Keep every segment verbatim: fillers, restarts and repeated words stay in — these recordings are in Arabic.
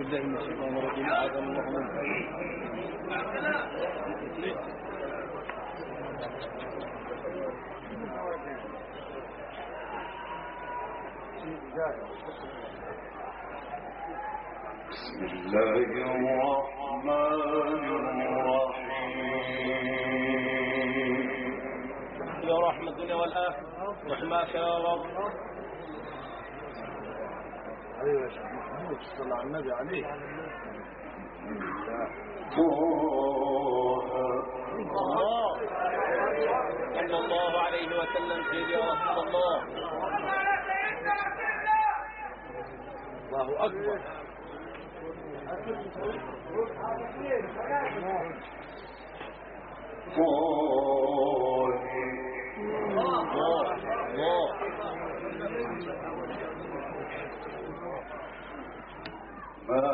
بالله من الشيطان الرجيم أعاذنا الله منه. بسم الله الرحمن الرحيم. يا رحمة الدنيا والآخرة رحمك يا رب. ايوه يا شيخ محمود صلى على النبي عليه. الله صلى الله عليه وسلم سيدي يا رسول الله. الله اكبر. الله الله ما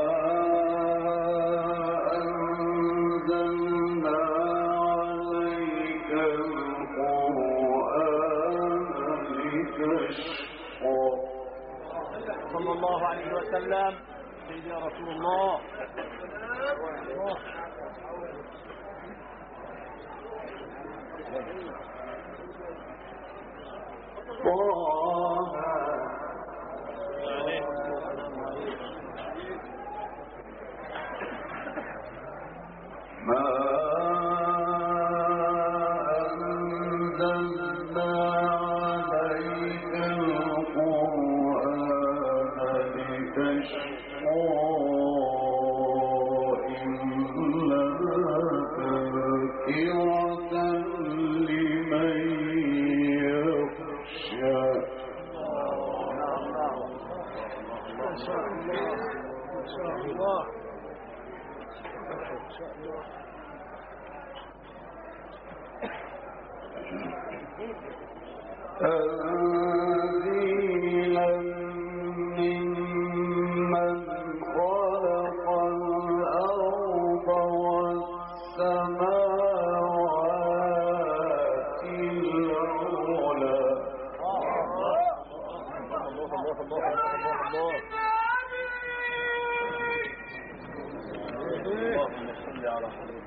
أنزلنا عليك القرآن لتشقى. صلى الله عليه وسلم سيدي يا رسول الله. ما أنزلنا عليك القرآن لتشقى إلا تذكرة لمن يخشى. ما شاء الله ما شاء الله. تنزيلا ممن خلق الأرض والسماوات العلى. اللهم صل على حضرتك.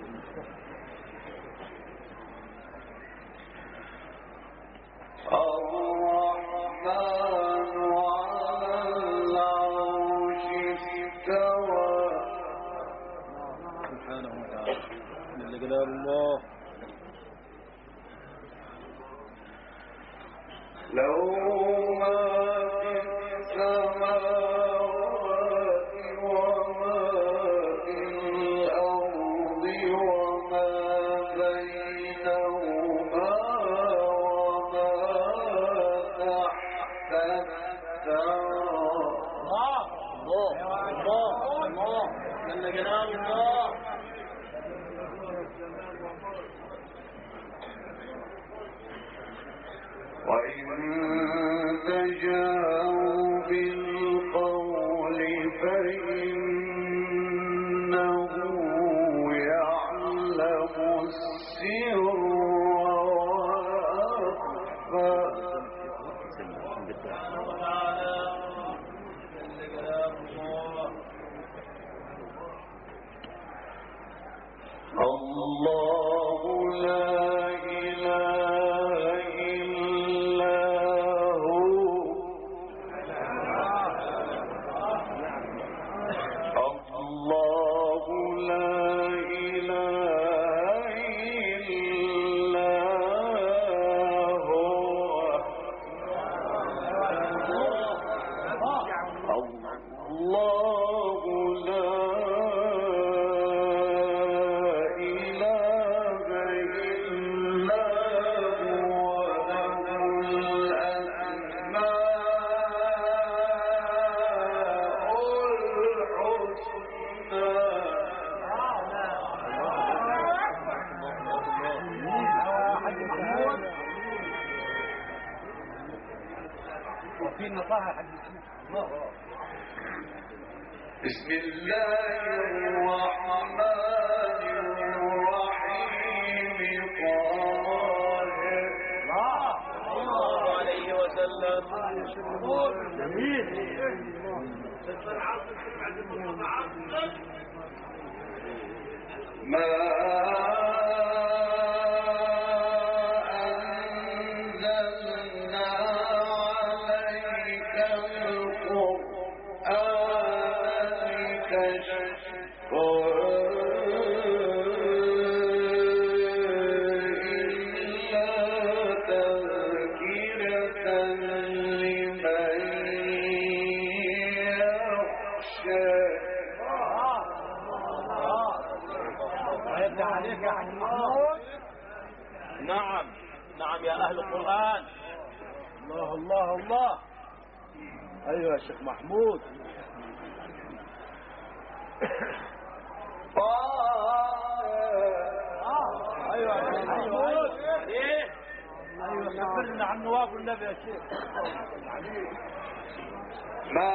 الرحمن على العرش استوى. سبحانه وتعالى جل جلال الله. له ما في السماوات وما في الأرض وما بينهما وما تحت الثرى. الله الله الله جل جلال الله. وإن تجاهوا بالقول فإنه يعلم السر وأخفى. الله لا إله إلا هو. الله لا إله إلا هو. الله لا وفي النصائح حديث الله. بسم الله الرحمن الرحيم. الله عليه وسلم. جميل. ما أنزلنا عليك القرآن لتشقى نعم نعم يا أهل القرآن. الله الله الله. أيوة يا شيخ محمود. أيوة يا شيخ محمود. إيه أيوة خبرنا عن نواب النبي يا شيخ. ما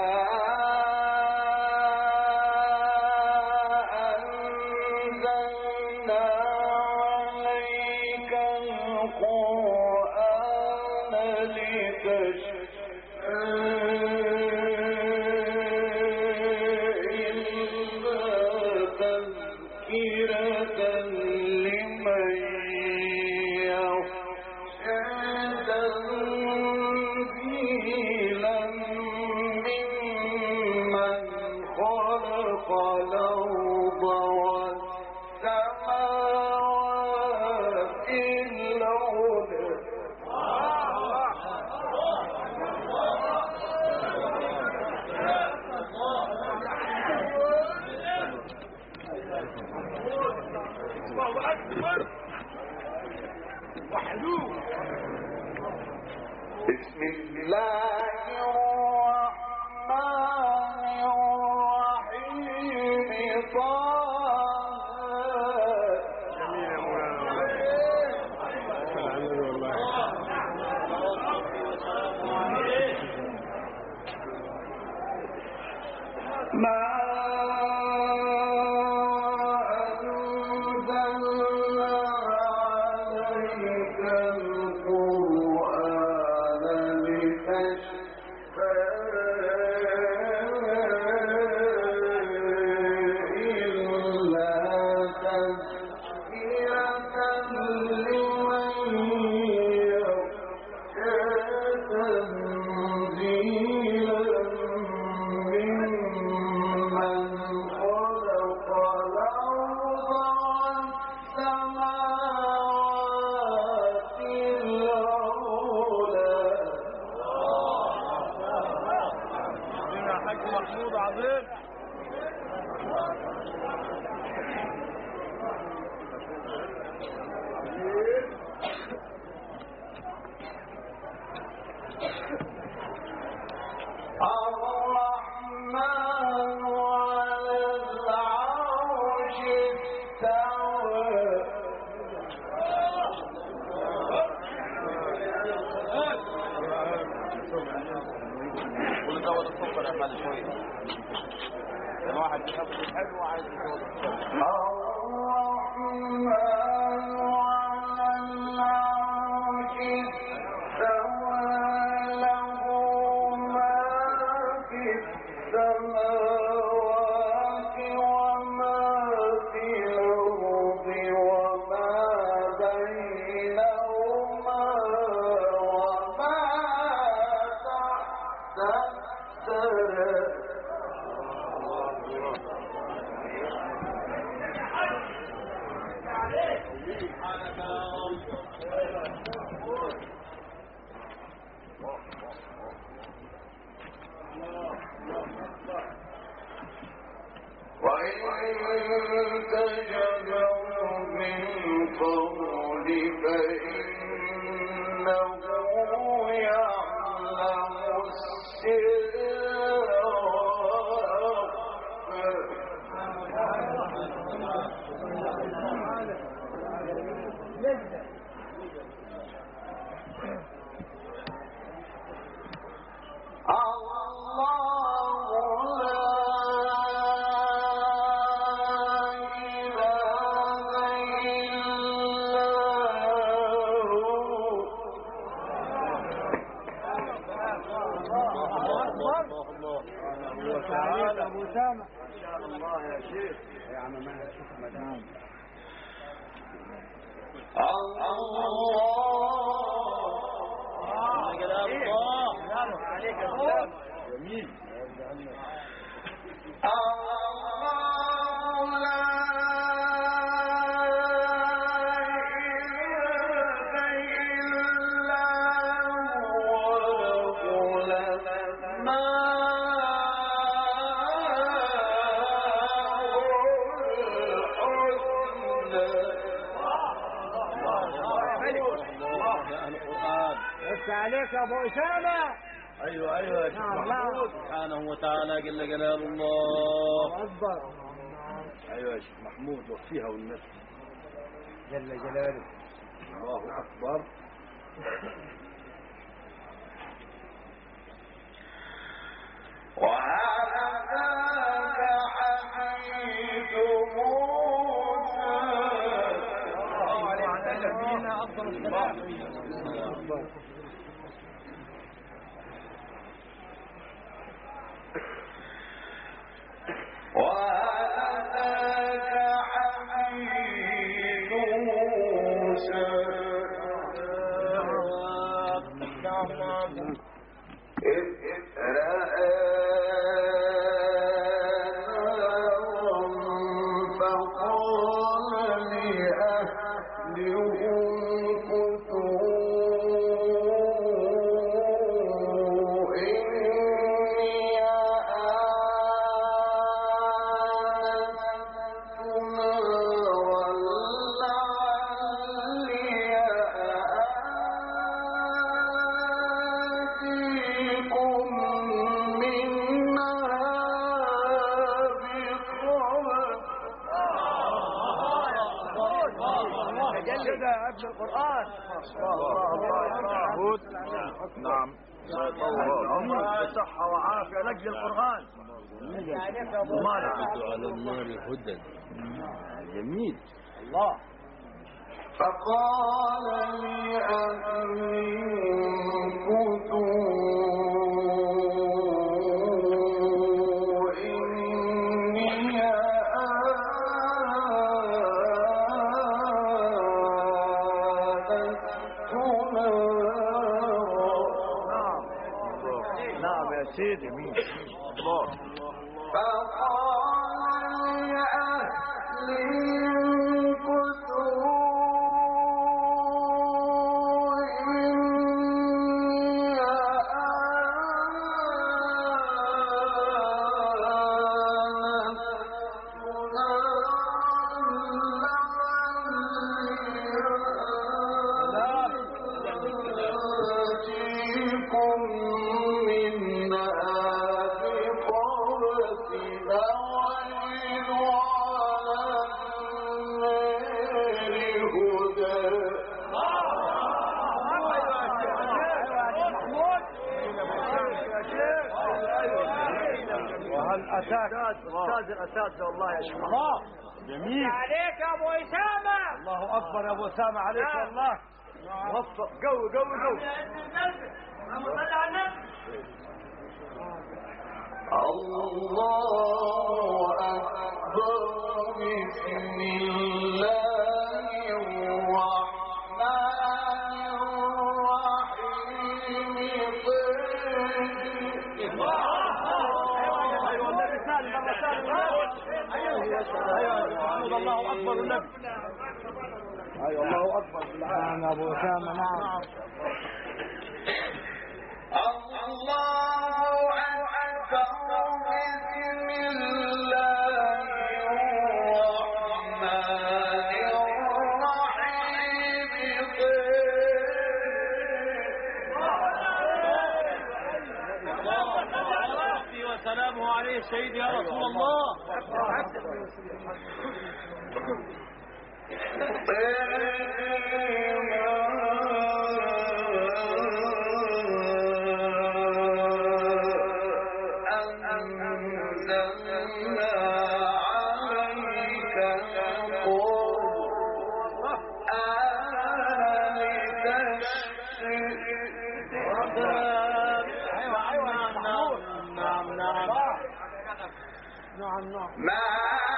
بسم الله الرحمن الرحيم. ما يا شيخ يا عم ماهر شوف المدام. الله عليك يا الله. جميل. عليك يا ابو اسامه. ايوه ايوه يا شيخ محمود. سبحانه وتعالى جل جلال الله اكبر. ايوه يا شيخ محمود وفيها والناس جل جلاله. الله اكبر. أفضل السلام. القرآن. نعم. الله صحة وعافية لأجل القرآن. ومالك على النار هدى. جميل. الله. فقال لأهلي كتوا سيدي مين الله. فقال لأهلي كتوا إني أستاذ الأساتذة والله يا شيخ الله. جميل عليك يا أبو إسامة. الله أكبر يا أبو أسامة عليك والله. وفق قوي قوي قوي. الله أكبر. بسم الله الرحمن الرحيم. الله أكبر النبي. أيوة الله أكبر. نعم يا أبو أسامة. نعم. الله أكبر. بسم الله الرحمن الرحيم. وسلامه عليه الشهيد يا رسول الله. أنزلنا عليك القرآن لتشقى. نعم نعم. ما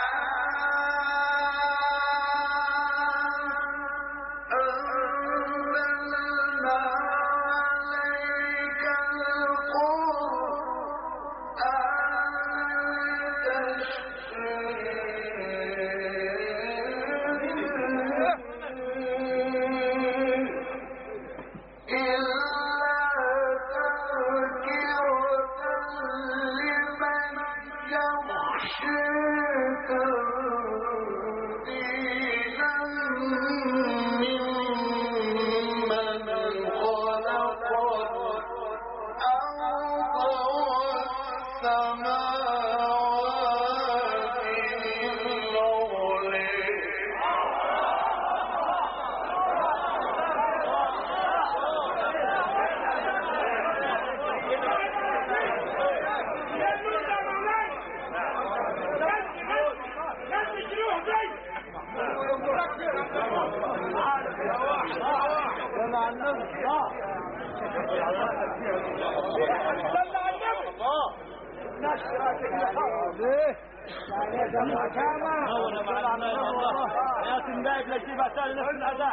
يا تنبايك لك تبع تاني نفس الأداء.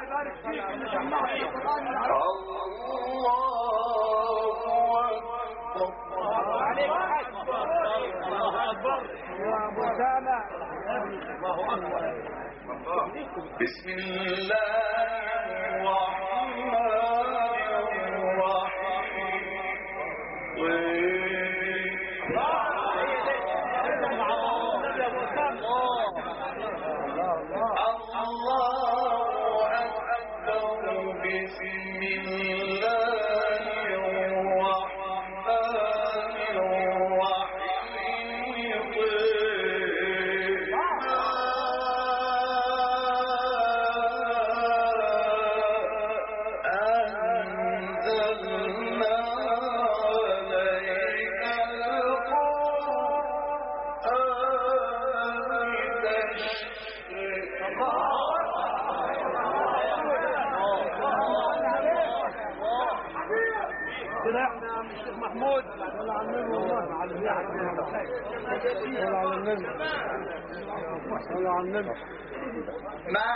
الله أكبر يا أبو أسامة. الله أكبر. بسم الله الرحمن محمود صلى على النبي والله على النبي صلى على النبي صلى على النبي ما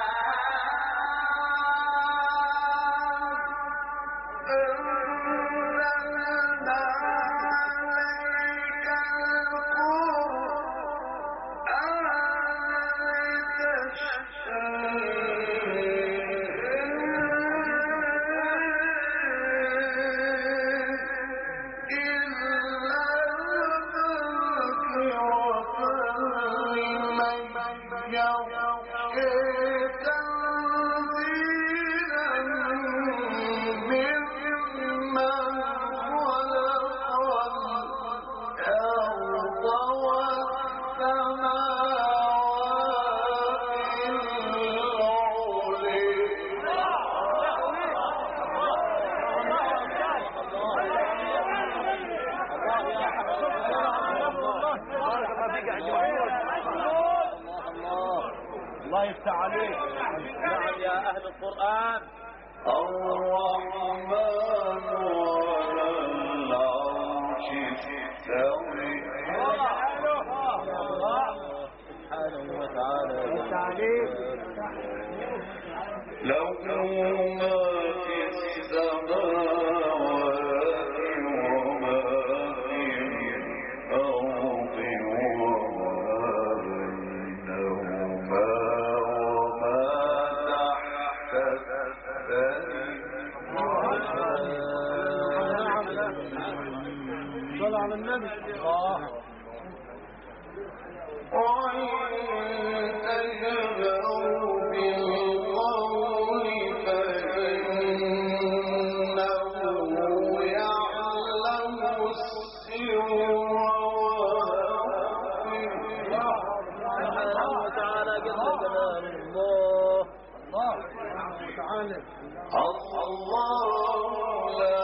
الله يفتح عليك. نعم يا أهل القرآن. الرحمن على العرش استوى سبحانه وتعالى. له ما في السماوات وما في الأرض صلى على النبي. الله وإن تجهروا بالقول فإنه يعلم السر سبحانه وتعالى جل جلاله. الله الله تعالى. الله لا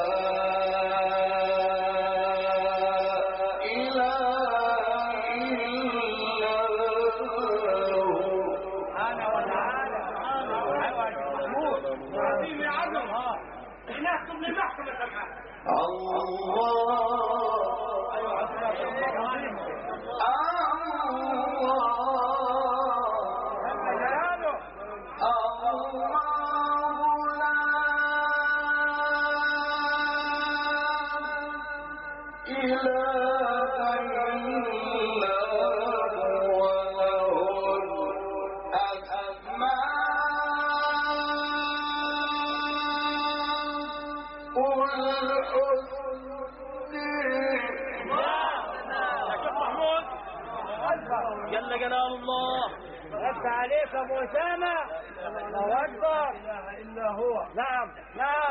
جل جلال الله. رد عليك ابو اسامه. الله اكبر. لا اله الا هو. نعم نعم.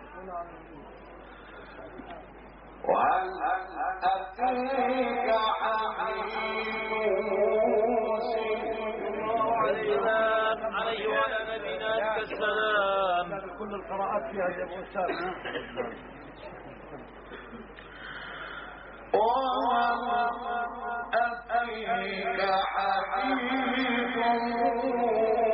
وهل أتيك حديث موسى عليه وعلى نبينا السلام. كل القراءات فيها يا ابو اسامه. وهل أتيك حديث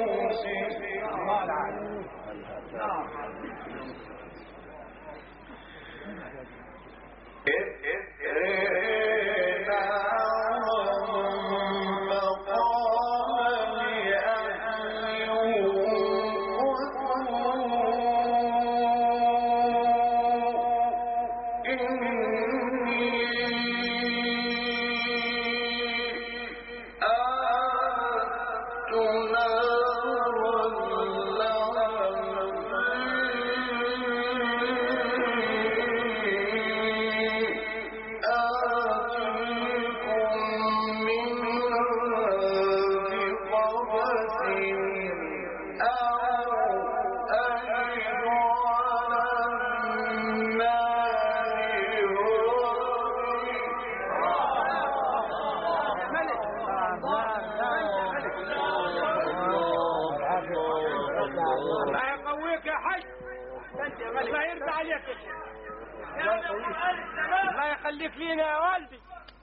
موسى الله يخليك لينا يا والدي.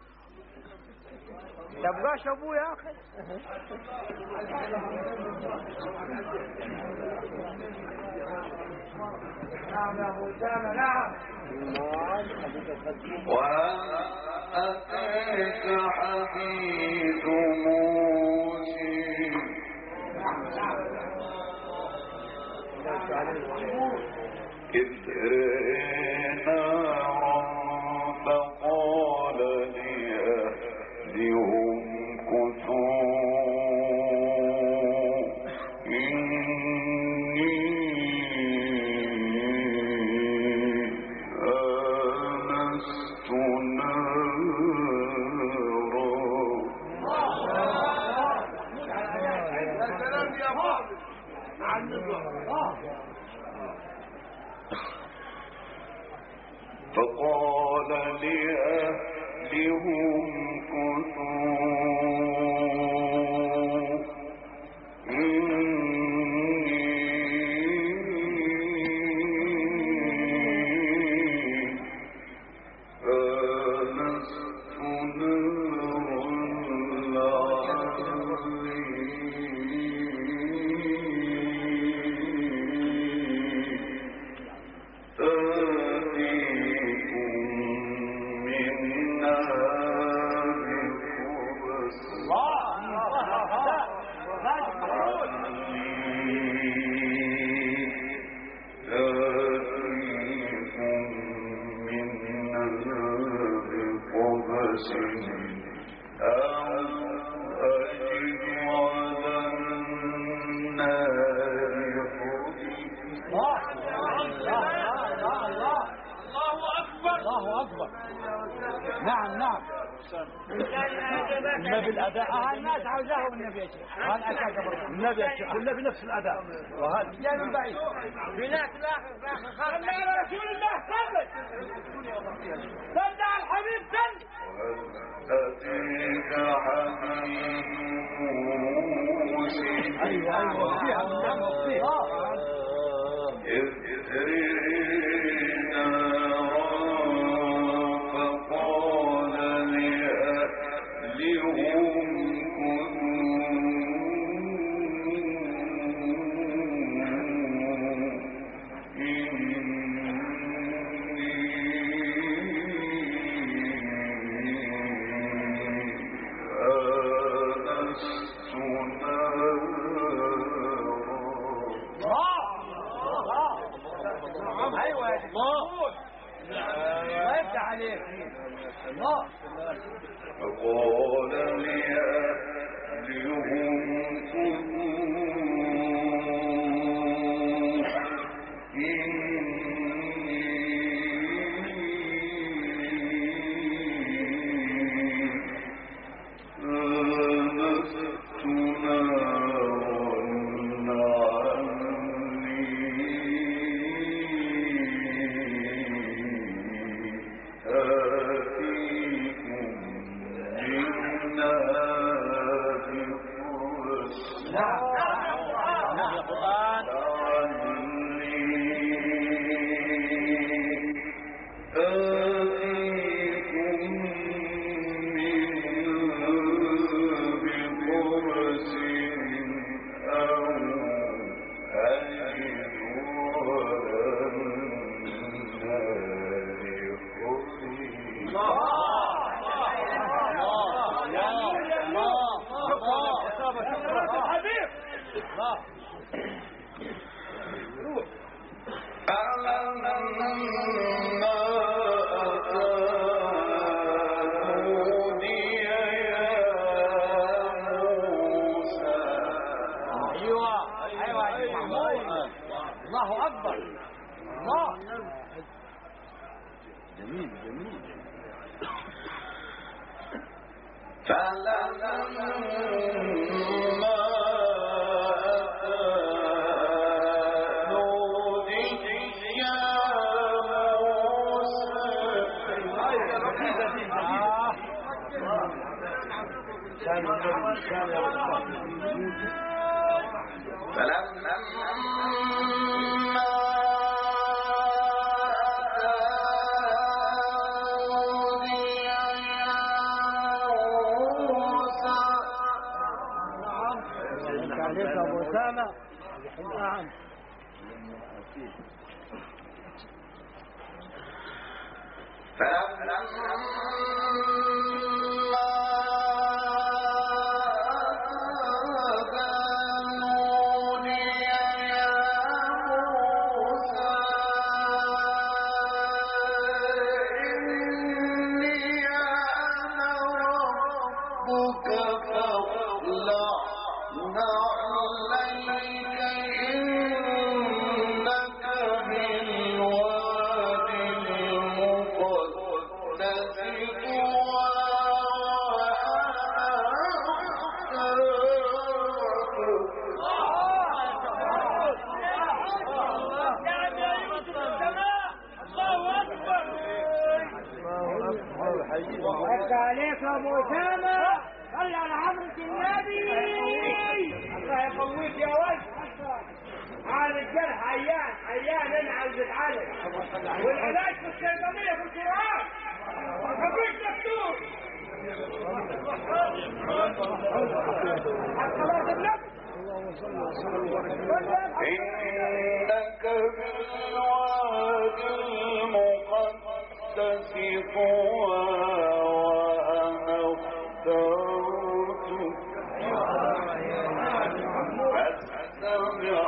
تبقاش ابويا يا اخي. نعم يا ابو اسامه نعم. وأتيك حديث موسى إذ نارا فقال لأهلهم كثوا إني آنست فقال لأهلهم كثوا إني آنست نارا نعم نعم. النبي الأداء الناس عاوزاه النبي يا شيخ. النبي يا شيخ والنبي نفس الأداء وهذا جاي من بعيد. بناء الآخر آخر خلنا رسول الله صلى صلى على الحبيب صلى. أتيك حديث موسى أيوة أيوة فيها نعم فيها. إذ فقال لأهلهم كثوا إني آنست الله روح فلما الله أكبر الله جميل جميل فلما عليك أبو أسامة نعم عليك ابو اسامه صلى على حضره النبي الله يقويك يا ولد على الجرح عيان عيان انا عاوز اتعالج والعلاج في الصيدليه في القران مفيش دكتور صلاه النبي إنك بالواد المقدس طوى وأنا اخترتك فاستمع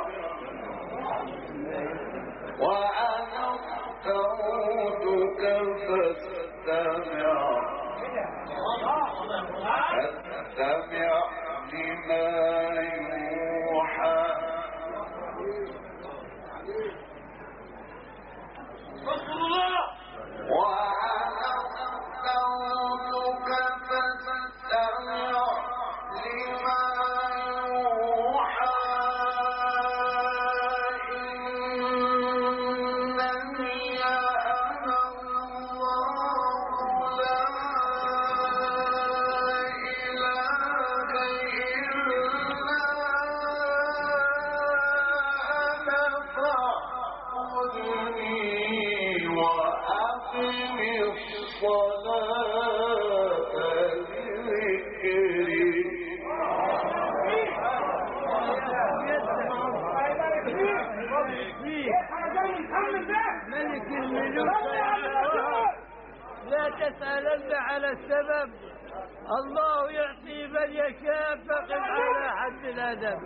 وأنا اخترتك فاستمع فاستمع لما يوحى وأنا اخترتك فاستمع لما يوحى إنني أنا الله لا إله إلا أنا فاعبدني وأقم الصلاة لذكري ملك الملوك لا تسألن على السبب الله يعطي من يشاء فقد على حد الأدب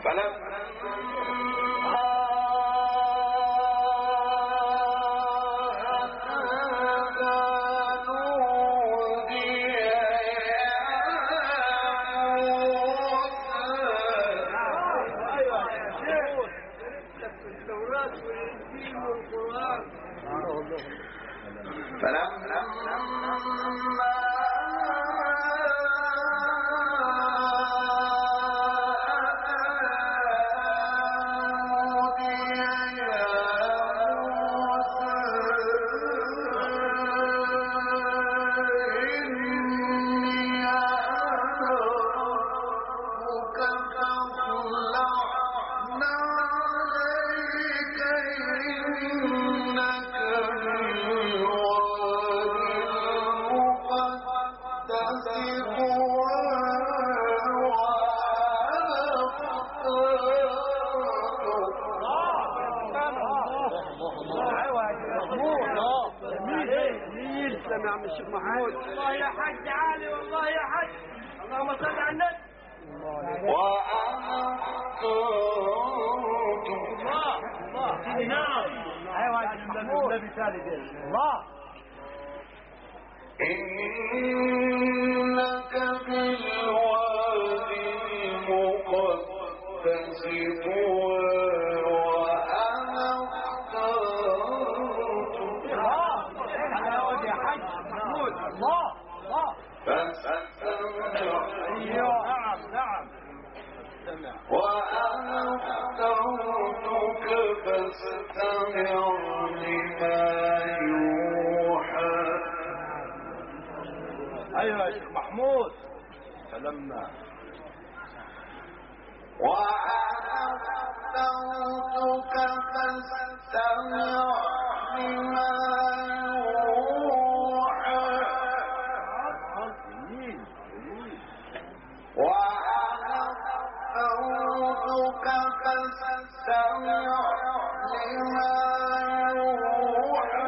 والله يا حج عالي والله يا حج اللهم صل على النبي وأنا الله الله نعم ايوه النبي ثالث الله إنك بالوادي المقدس طوى وأنا اخترتك الله الله فاستمع نعم نعم وأنا اخترتك فاستمع لما يوحى. ايوه يا شيخ محمود فلما وأنا اخترتك فاستمع لما يوحى. وأنا اخترتك فاستمع لما يوحى.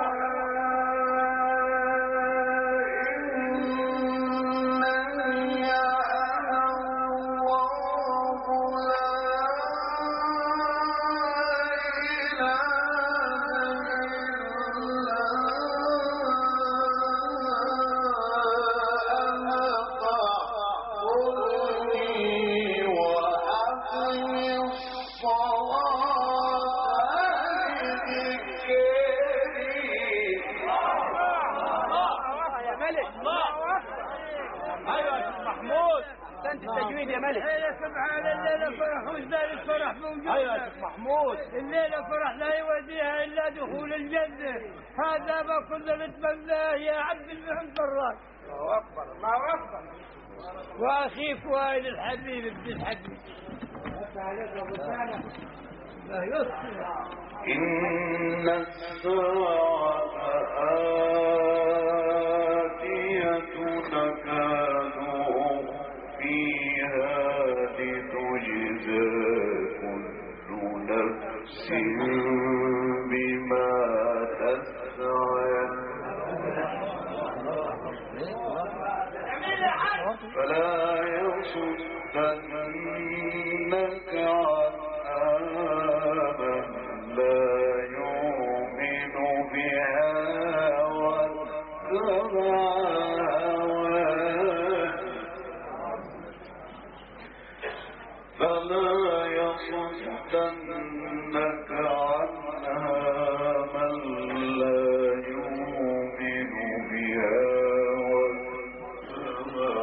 إنني أنا الله لا التجويد يا ملك. الليلة سبحان الليلة فرح وجدان الفرح موجود. ايوه يا شيخ محمود. الليلة فرح لا يوديها الا دخول الجنة. هذا ما كنا نتمناه يا عبد المحمد الراس. الله اكبر الله اكبر. واخيك وائل الحبيب ابن الحبيب. إن الساعة آتية تكاد فيها لتجزى كل نفس بما تسعى فلا يصدنك عنها من لا يؤمن بها واتبع هواه فلا يصدنك عنها من لا يؤمن بها واتبع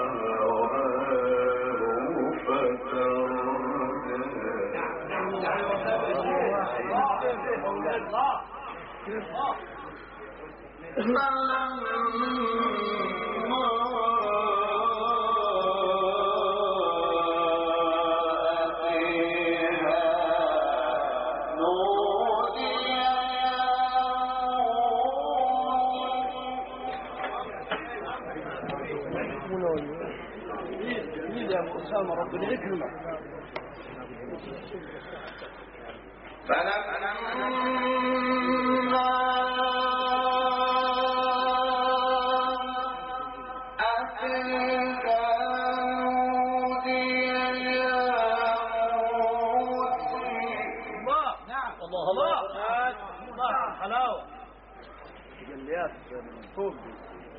هواه فتردى ربنا يكرمك. فلما أتيها نودي يا موسى. الله نعم الله الله الله حلاوة جليات فوق دي.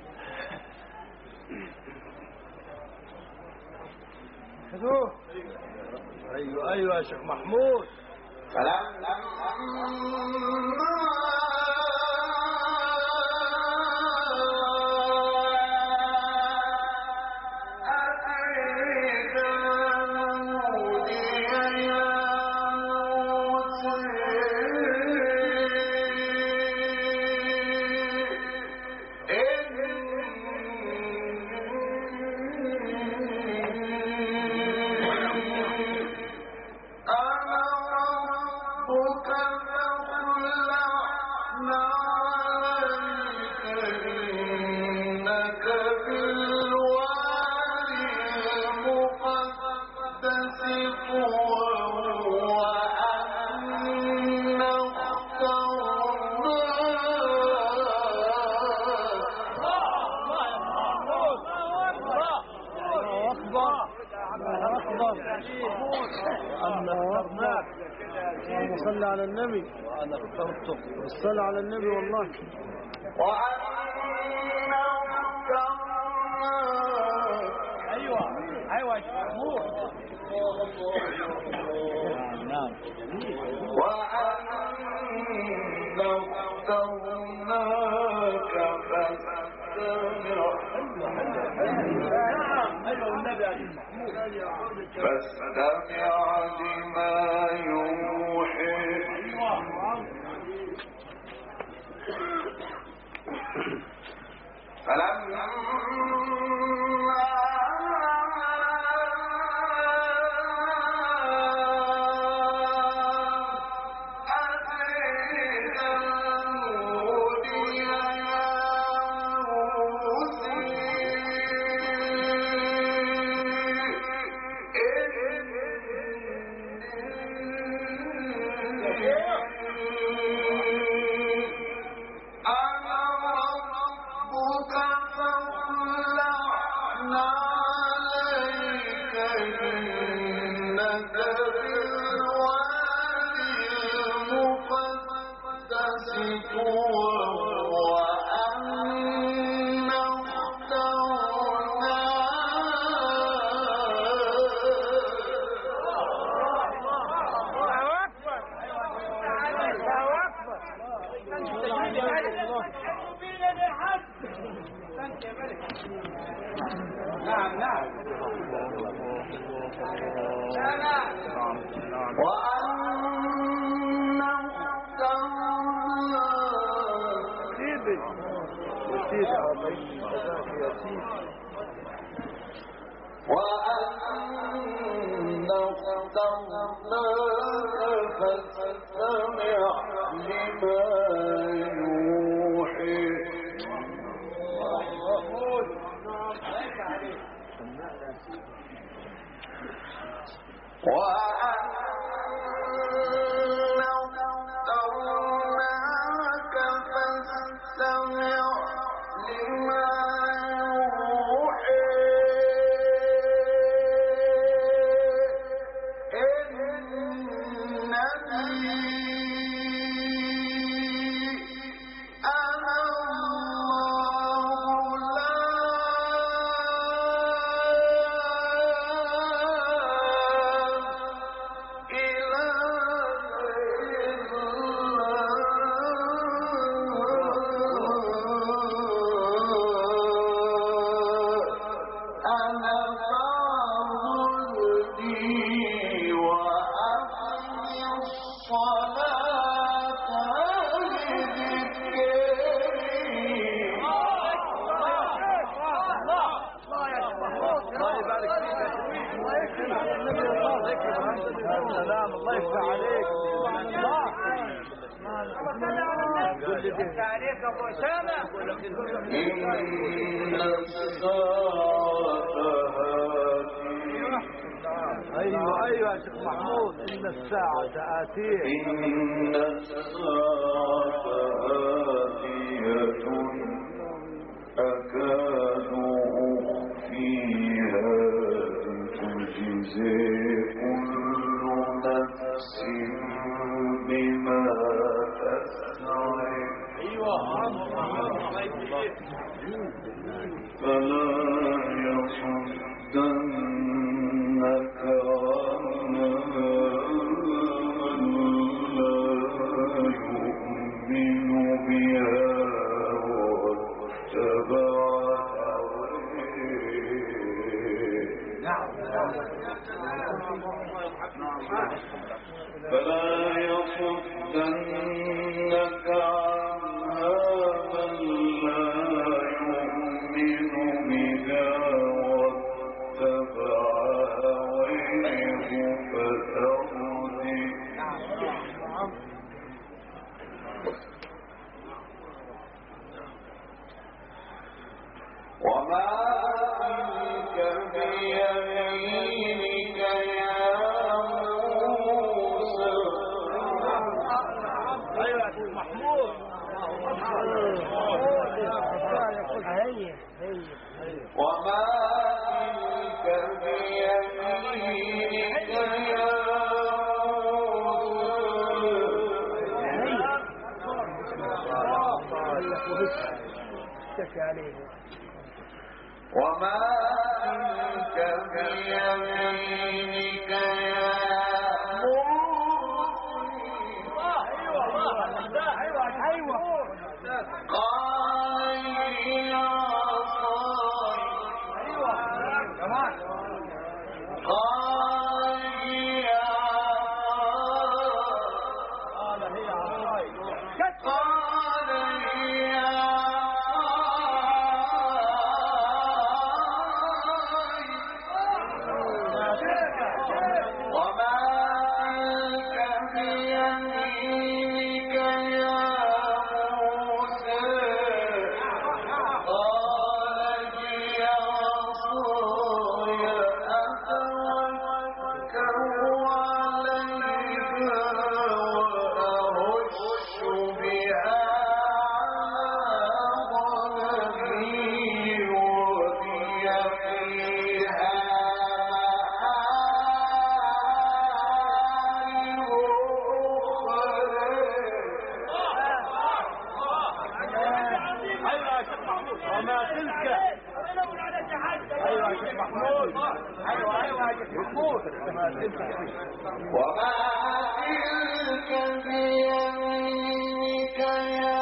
خذوه. ايوه ايوه يا شيخ محمود. فلما أتيها نودي يا موسى أن اخترناك. اللهم صل على النبي. وأنا اخترتك. الصلاة على النبي والله. أيوة أيوة محمود. نعم وأنا اخترناك فاستمع فاستمع لما يوحي فلما نعم نعم وأن اخترناك فاستمع لما يوحي وأن اخترناك فاستمع لما يوحي سلام الله يفتح عليك. عليك ابو اسامه. إن الساعة آتية. ايوه ايوه يا شيخ محمود. ان الساعة آتية. إن الساعة آتية أكاد أخفيها لتجزي كل نفس بما تسعى. فلا يصدنك عنها من لا يؤمن بها واتبع فلا يصدنك عنها من لا يؤمن بها واتبع هويه فتردي. وما تلك بيمينك يا موسى. ايوه يا محمود. وما تلك بيمينك يا عليه. وما تلك بيمينك يا ايوه قال هي عصاي ايوه كمان قال هي قال هي عصاي قال هي عصاي وما تلك بيمينك يا موسى قال هي عصاي أتوكل عليها وأهش بها على ظهري ولي فيها وما تلك ايوه يا شيخ محمود ايوه ايوه يا شيخ محمود وما تلك وما تلك بيمينك يا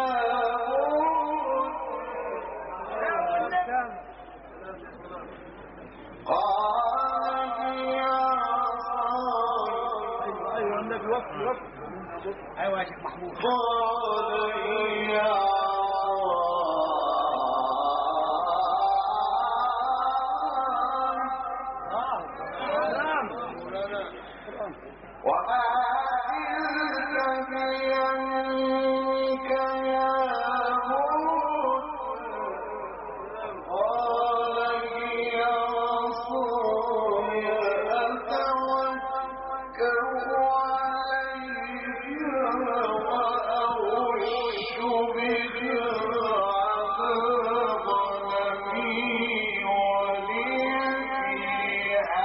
موسى قال هي عصاي ايوه النبي وقت وقت ايوه يا شيخ محمود قال هي وما تلك بيمينك يا موسى قال هي عصاي أتوكل عليها وأهش بها على ظهري ولي فيها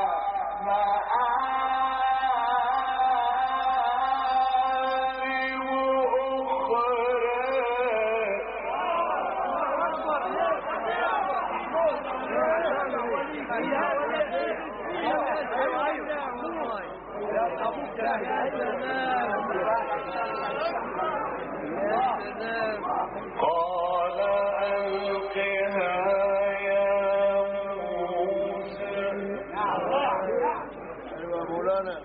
قال ألقها يا موسى ايوه مولانا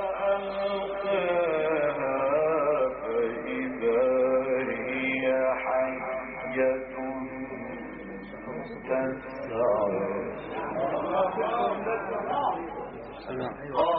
فألقاها فإذا هي حية تسعى قال